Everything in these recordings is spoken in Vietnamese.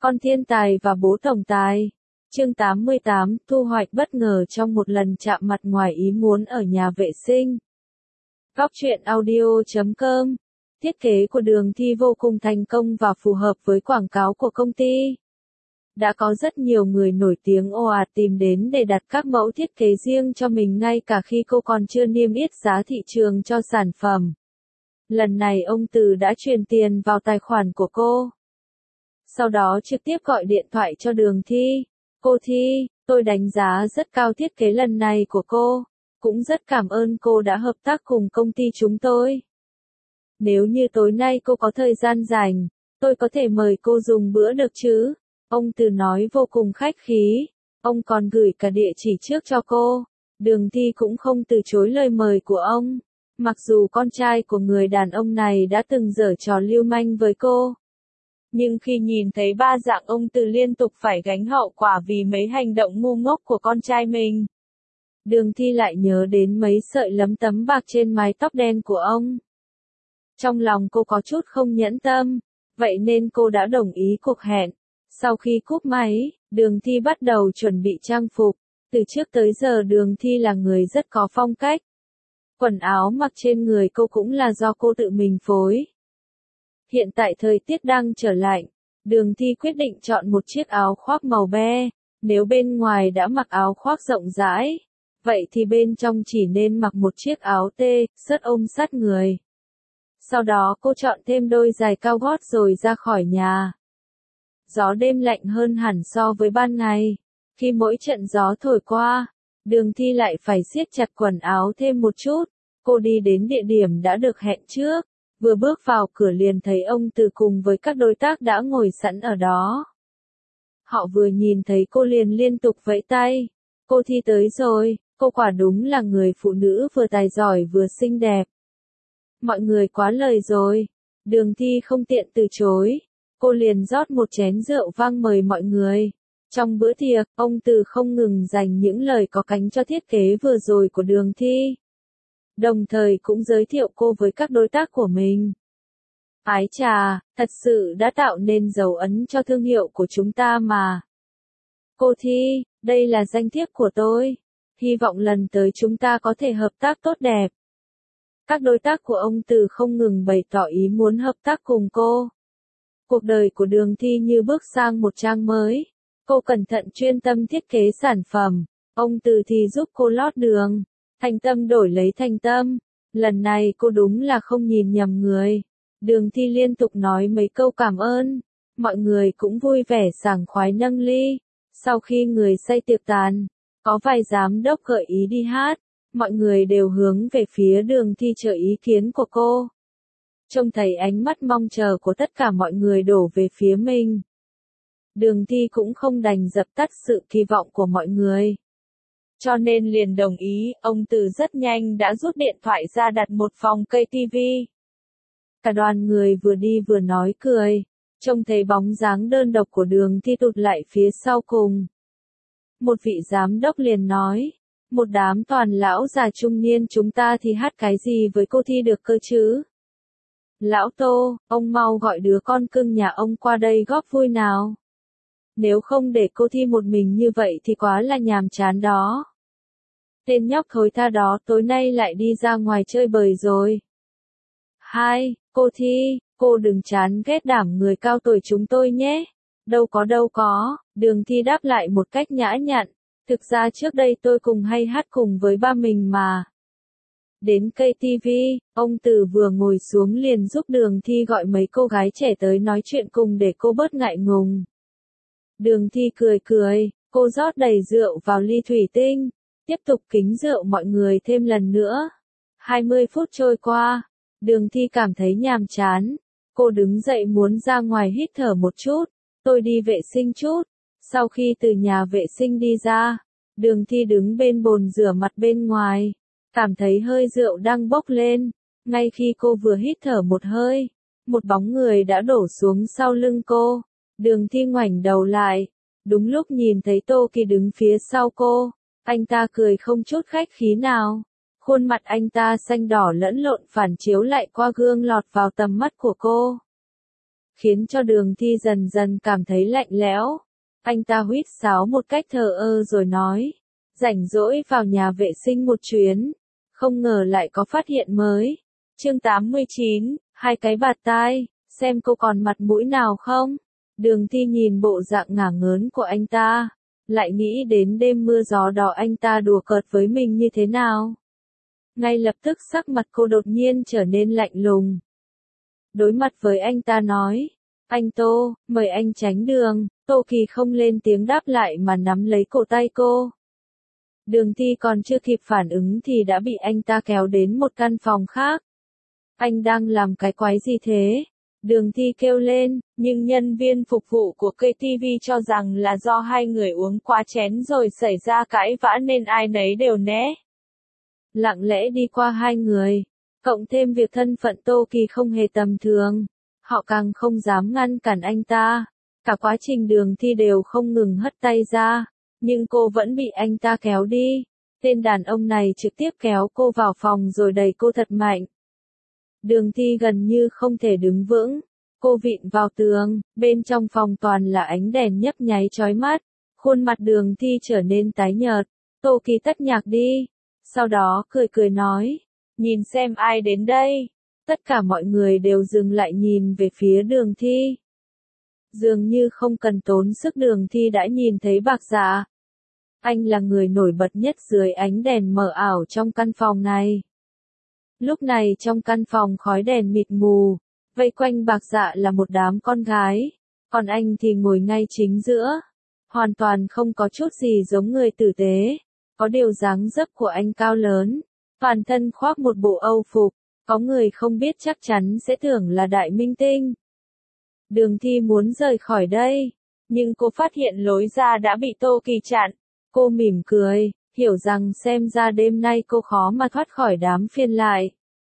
Con thiên tài và bố tổng tài. Chương 88, thu hoạch bất ngờ trong một lần chạm mặt ngoài ý muốn ở nhà vệ sinh. Góc truyện audio.com. Thiết kế của Đường Thi vô cùng thành công và phù hợp với quảng cáo của công ty. Đã có rất nhiều người nổi tiếng ồ ạt tìm đến để đặt các mẫu thiết kế riêng cho mình ngay cả khi cô còn chưa niêm yết giá thị trường cho sản phẩm. Lần này ông Từ đã truyền tiền vào tài khoản của cô. Sau đó trực tiếp gọi điện thoại cho Đường Thi. Cô Thi, tôi đánh giá rất cao thiết kế lần này của cô. Cũng rất cảm ơn cô đã hợp tác cùng công ty chúng tôi. Nếu như tối nay cô có thời gian rảnh, tôi có thể mời cô dùng bữa được chứ? Ông Từ nói vô cùng khách khí. Ông còn gửi cả địa chỉ trước cho cô. Đường Thi cũng không từ chối lời mời của ông. Mặc dù con trai của người đàn ông này đã từng giở trò lưu manh với cô. Nhưng khi nhìn thấy ba dạng ông Từ liên tục phải gánh hậu quả vì mấy hành động ngu ngốc của con trai mình. Đường Thi lại nhớ đến mấy sợi lấm tấm bạc trên mái tóc đen của ông. Trong lòng cô có chút không nhẫn tâm, vậy nên cô đã đồng ý cuộc hẹn. Sau khi cúp máy, Đường Thi bắt đầu chuẩn bị trang phục. Từ trước tới giờ Đường Thi là người rất có phong cách. Quần áo mặc trên người cô cũng là do cô tự mình phối. Hiện tại thời tiết đang trở lạnh, Đường Thi quyết định chọn một chiếc áo khoác màu be. Nếu bên ngoài đã mặc áo khoác rộng rãi, vậy thì bên trong chỉ nên mặc một chiếc áo tê, sớt ôm sát người. Sau đó cô chọn thêm đôi giày cao gót rồi ra khỏi nhà. Gió đêm lạnh hơn hẳn so với ban ngày. Khi mỗi trận gió thổi qua, Đường Thi lại phải siết chặt quần áo thêm một chút. Cô đi đến địa điểm đã được hẹn trước. Vừa bước vào cửa liền thấy ông Từ cùng với các đối tác đã ngồi sẵn ở đó. Họ vừa nhìn thấy cô liền liên tục vẫy tay. Cô Thi tới rồi, cô quả đúng là người phụ nữ vừa tài giỏi vừa xinh đẹp. Mọi người quá lời rồi. Đường Thi không tiện từ chối. Cô liền rót một chén rượu vang mời mọi người. Trong bữa tiệc, ông Từ không ngừng dành những lời có cánh cho thiết kế vừa rồi của Đường Thi. Đồng thời cũng giới thiệu cô với các đối tác của mình. Ái chà, thật sự đã tạo nên dấu ấn cho thương hiệu của chúng ta mà. Cô Thi, đây là danh thiếp của tôi. Hy vọng lần tới chúng ta có thể hợp tác tốt đẹp. Các đối tác của ông Từ không ngừng bày tỏ ý muốn hợp tác cùng cô. Cuộc đời của Đường Thi như bước sang một trang mới. Cô cẩn thận chuyên tâm thiết kế sản phẩm. Ông Từ thì giúp cô lót đường. Thành tâm đổi lấy thành tâm. Lần này cô đúng là không nhìn nhầm người. Đường Thi liên tục nói mấy câu cảm ơn. Mọi người cũng vui vẻ sảng khoái nâng ly. Sau khi người say tiệc tàn, có vài giám đốc gợi ý đi hát. Mọi người đều hướng về phía Đường Thi chờ ý kiến của cô. Trông thấy ánh mắt mong chờ của tất cả mọi người đổ về phía mình. Đường Thi cũng không đành dập tắt sự kỳ vọng của mọi người. Cho nên liền đồng ý, ông Từ rất nhanh đã rút điện thoại ra đặt một phòng cây tivi. Cả đoàn người vừa đi vừa nói cười, trông thấy bóng dáng đơn độc của Đường Thi tụt lại phía sau cùng. Một vị giám đốc liền nói, một đám toàn lão già trung niên chúng ta thì hát cái gì với cô Thi được cơ chứ? Lão Tô, ông mau gọi đứa con cưng nhà ông qua đây góp vui nào. Nếu không để cô Thi một mình như vậy thì quá là nhàm chán đó. Tên nhóc thối tha đó tối nay lại đi ra ngoài chơi bời rồi. Hai, cô Thi, cô đừng chán ghét đảm người cao tuổi chúng tôi nhé. Đâu có, Đường Thi đáp lại một cách nhã nhặn. Thực ra trước đây tôi cùng hay hát cùng với ba mình mà. Đến cây tivi, ông Từ vừa ngồi xuống liền giúp Đường Thi gọi mấy cô gái trẻ tới nói chuyện cùng để cô bớt ngại ngùng. Đường Thi cười, cô rót đầy rượu vào ly thủy tinh, tiếp tục kính rượu mọi người thêm lần nữa. 20 phút trôi qua, Đường Thi cảm thấy nhàm chán. Cô đứng dậy muốn ra ngoài hít thở một chút, tôi đi vệ sinh chút. Sau khi từ nhà vệ sinh đi ra, Đường Thi đứng bên bồn rửa mặt bên ngoài. Cảm thấy hơi rượu đang bốc lên. Ngay khi cô vừa hít thở một hơi, một bóng người đã đổ xuống sau lưng cô. Đường Thi ngoảnh đầu lại. Đúng lúc nhìn thấy Tô Kỳ đứng phía sau cô. Anh ta cười không chút khách khí nào. Khuôn mặt anh ta xanh đỏ lẫn lộn phản chiếu lại qua gương lọt vào tầm mắt của cô. khiến cho Đường Thi dần dần cảm thấy lạnh lẽo. Anh ta huýt sáo một cách thờ ơ rồi nói, rảnh rỗi vào nhà vệ sinh một chuyến, không ngờ lại có phát hiện mới. Chương 89, hai cái bạt tai, xem cô còn mặt mũi nào không? Đường Thi nhìn bộ dạng ngả ngớn của anh ta, lại nghĩ đến đêm mưa gió đó anh ta đùa cợt với mình như thế nào. Ngay lập tức sắc mặt cô đột nhiên trở nên lạnh lùng. Đối mặt với anh ta nói, anh Tô, mời anh tránh đường. Tô Kỳ không lên tiếng đáp lại mà nắm lấy cổ tay cô. Đường Thi còn chưa kịp phản ứng thì đã bị anh ta kéo đến một căn phòng khác. Anh đang làm cái quái gì thế? Đường Thi kêu lên, nhưng nhân viên phục vụ của KTV cho rằng là do hai người uống quá chén rồi xảy ra cãi vã nên ai nấy đều né. Lặng lẽ đi qua hai người, cộng thêm việc thân phận Tô Kỳ không hề tầm thường, họ càng không dám ngăn cản anh ta. Cả quá trình Đường Thi đều không ngừng hất tay ra, nhưng cô vẫn bị anh ta kéo đi. Tên đàn ông này trực tiếp kéo cô vào phòng rồi đẩy cô thật mạnh. Đường Thi gần như không thể đứng vững, cô vịn vào tường, bên trong phòng toàn là ánh đèn nhấp nháy chói mắt, khuôn mặt Đường Thi trở nên tái nhợt. Tô Kỳ tắt nhạc đi, sau đó cười cười nói, nhìn xem ai đến đây. Tất cả mọi người đều dừng lại nhìn về phía Đường Thi. Dường như không cần tốn sức Đường Thi đã nhìn thấy Bạc Dạ. Anh là người nổi bật nhất dưới ánh đèn mờ ảo trong căn phòng này. Lúc này trong căn phòng khói đèn mịt mù, vây quanh Bạc Dạ là một đám con gái, còn anh thì ngồi ngay chính giữa. Hoàn toàn không có chút gì giống người tử tế, có điều dáng dấp của anh cao lớn, toàn thân khoác một bộ âu phục, có người không biết chắc chắn sẽ tưởng là đại minh tinh. Đường Thi muốn rời khỏi đây, nhưng cô phát hiện lối ra đã bị Tô Kỳ chặn. Cô mỉm cười, hiểu rằng xem ra đêm nay cô khó mà thoát khỏi đám phiền lại.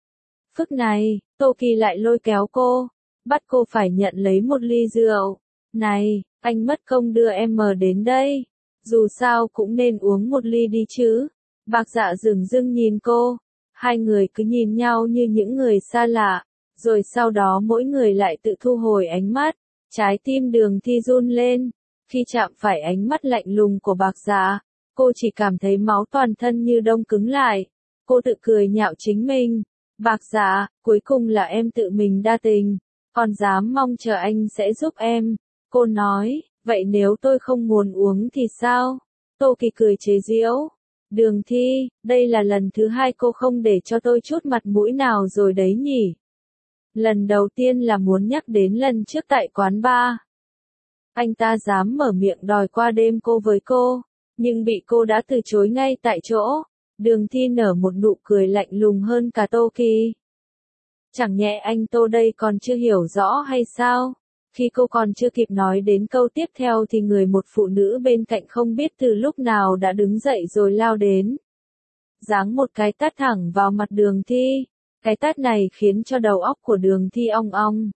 Phức này, Tô Kỳ lại lôi kéo cô, bắt cô phải nhận lấy một ly rượu. Này, anh mất công đưa em đến đây, dù sao cũng nên uống một ly đi chứ. Bạc Dạ dửng dưng nhìn cô, hai người cứ nhìn nhau như những người xa lạ. Rồi sau đó mỗi người lại tự thu hồi ánh mắt, trái tim Đường Thi run lên, khi chạm phải ánh mắt lạnh lùng của Bạc Dạ, cô chỉ cảm thấy máu toàn thân như đông cứng lại, cô tự cười nhạo chính mình, Bạc Dạ, cuối cùng là em tự mình đa tình, còn dám mong chờ anh sẽ giúp em, cô nói, vậy nếu tôi không muốn uống thì sao? Tô Kỳ cười chế giễu, Đường Thi, đây là lần thứ hai cô không để cho tôi chút mặt mũi nào rồi đấy nhỉ? Lần đầu tiên là muốn nhắc đến lần trước tại quán bar. Anh ta dám mở miệng đòi qua đêm với cô, nhưng bị cô đã từ chối ngay tại chỗ. Đường Thi nở một nụ cười lạnh lùng hơn cả Tô Kỳ. Chẳng nhẽ anh Tô đây còn chưa hiểu rõ hay sao? Khi cô còn chưa kịp nói đến câu tiếp theo thì một phụ nữ bên cạnh không biết từ lúc nào đã đứng dậy rồi lao đến. Giáng một cái tát thẳng vào mặt Đường Thi. Cái tát này khiến cho đầu óc của Đường Thi ong ong.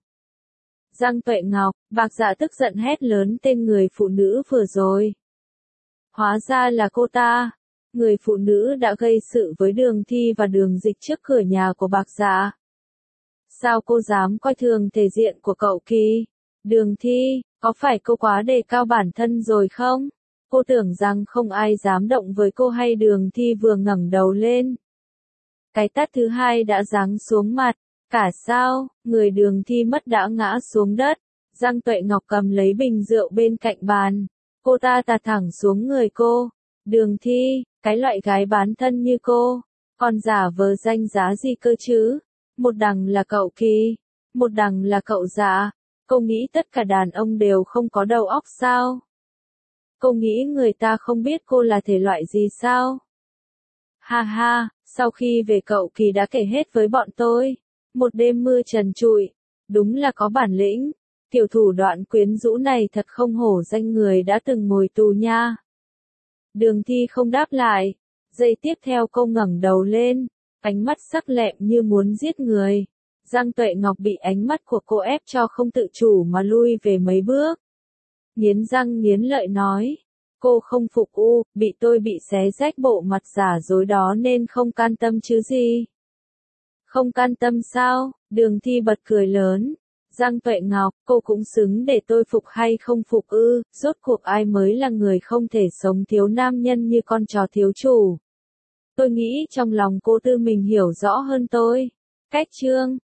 Giang Tuệ Ngọc, Bạc Dạ tức giận hét lớn tên người phụ nữ vừa rồi. Hóa ra là cô ta. Người phụ nữ đã gây sự với Đường Thi và Đường Dịch trước cửa nhà của Bạc Dạ. Sao cô dám coi thường thể diện của cậu Kỳ? Đường Thi, có phải cô quá đề cao bản thân rồi không? Cô tưởng rằng không ai dám động với cô hay? Đường Thi vừa ngẩng đầu lên. Cái tát thứ hai đã giáng xuống mặt, cả sao, người Đường Thi mất đã ngã xuống đất. Giang Tuệ Ngọc cầm lấy bình rượu bên cạnh bàn, cô ta tạt thẳng xuống người cô. Đường Thi, cái loại gái bán thân như cô, còn giả vờ danh giá gì cơ chứ? Một đằng là cậu Kỳ, một đằng là cậu Dạ. Cô nghĩ tất cả đàn ông đều không có đầu óc sao? Cô nghĩ người ta không biết cô là thể loại gì sao? Ha ha, sau khi về cậu Kỳ đã kể hết với bọn tôi. Một đêm mưa trần trụi, đúng là có bản lĩnh. Tiểu thủ đoạn quyến rũ này thật không hổ danh người đã từng ngồi tù nha. Đường Thi không đáp lại. Giây tiếp theo cô ngẩng đầu lên, ánh mắt sắc lẹm như muốn giết người. Giang Tuệ Ngọc bị ánh mắt của cô ép cho không tự chủ mà lui về mấy bước. Nghiến răng nghiến lợi nói. Cô không phục bị tôi bị xé rách bộ mặt giả dối đó nên không can tâm chứ gì. Không can tâm sao? Đường Thi bật cười lớn. Giang Tuệ Ngọc, cô cũng xứng để tôi phục hay không phục ư, rốt cuộc ai mới là người không thể sống thiếu nam nhân như con chó thiếu chủ. Tôi nghĩ trong lòng cô Tư mình hiểu rõ hơn tôi. Cách chương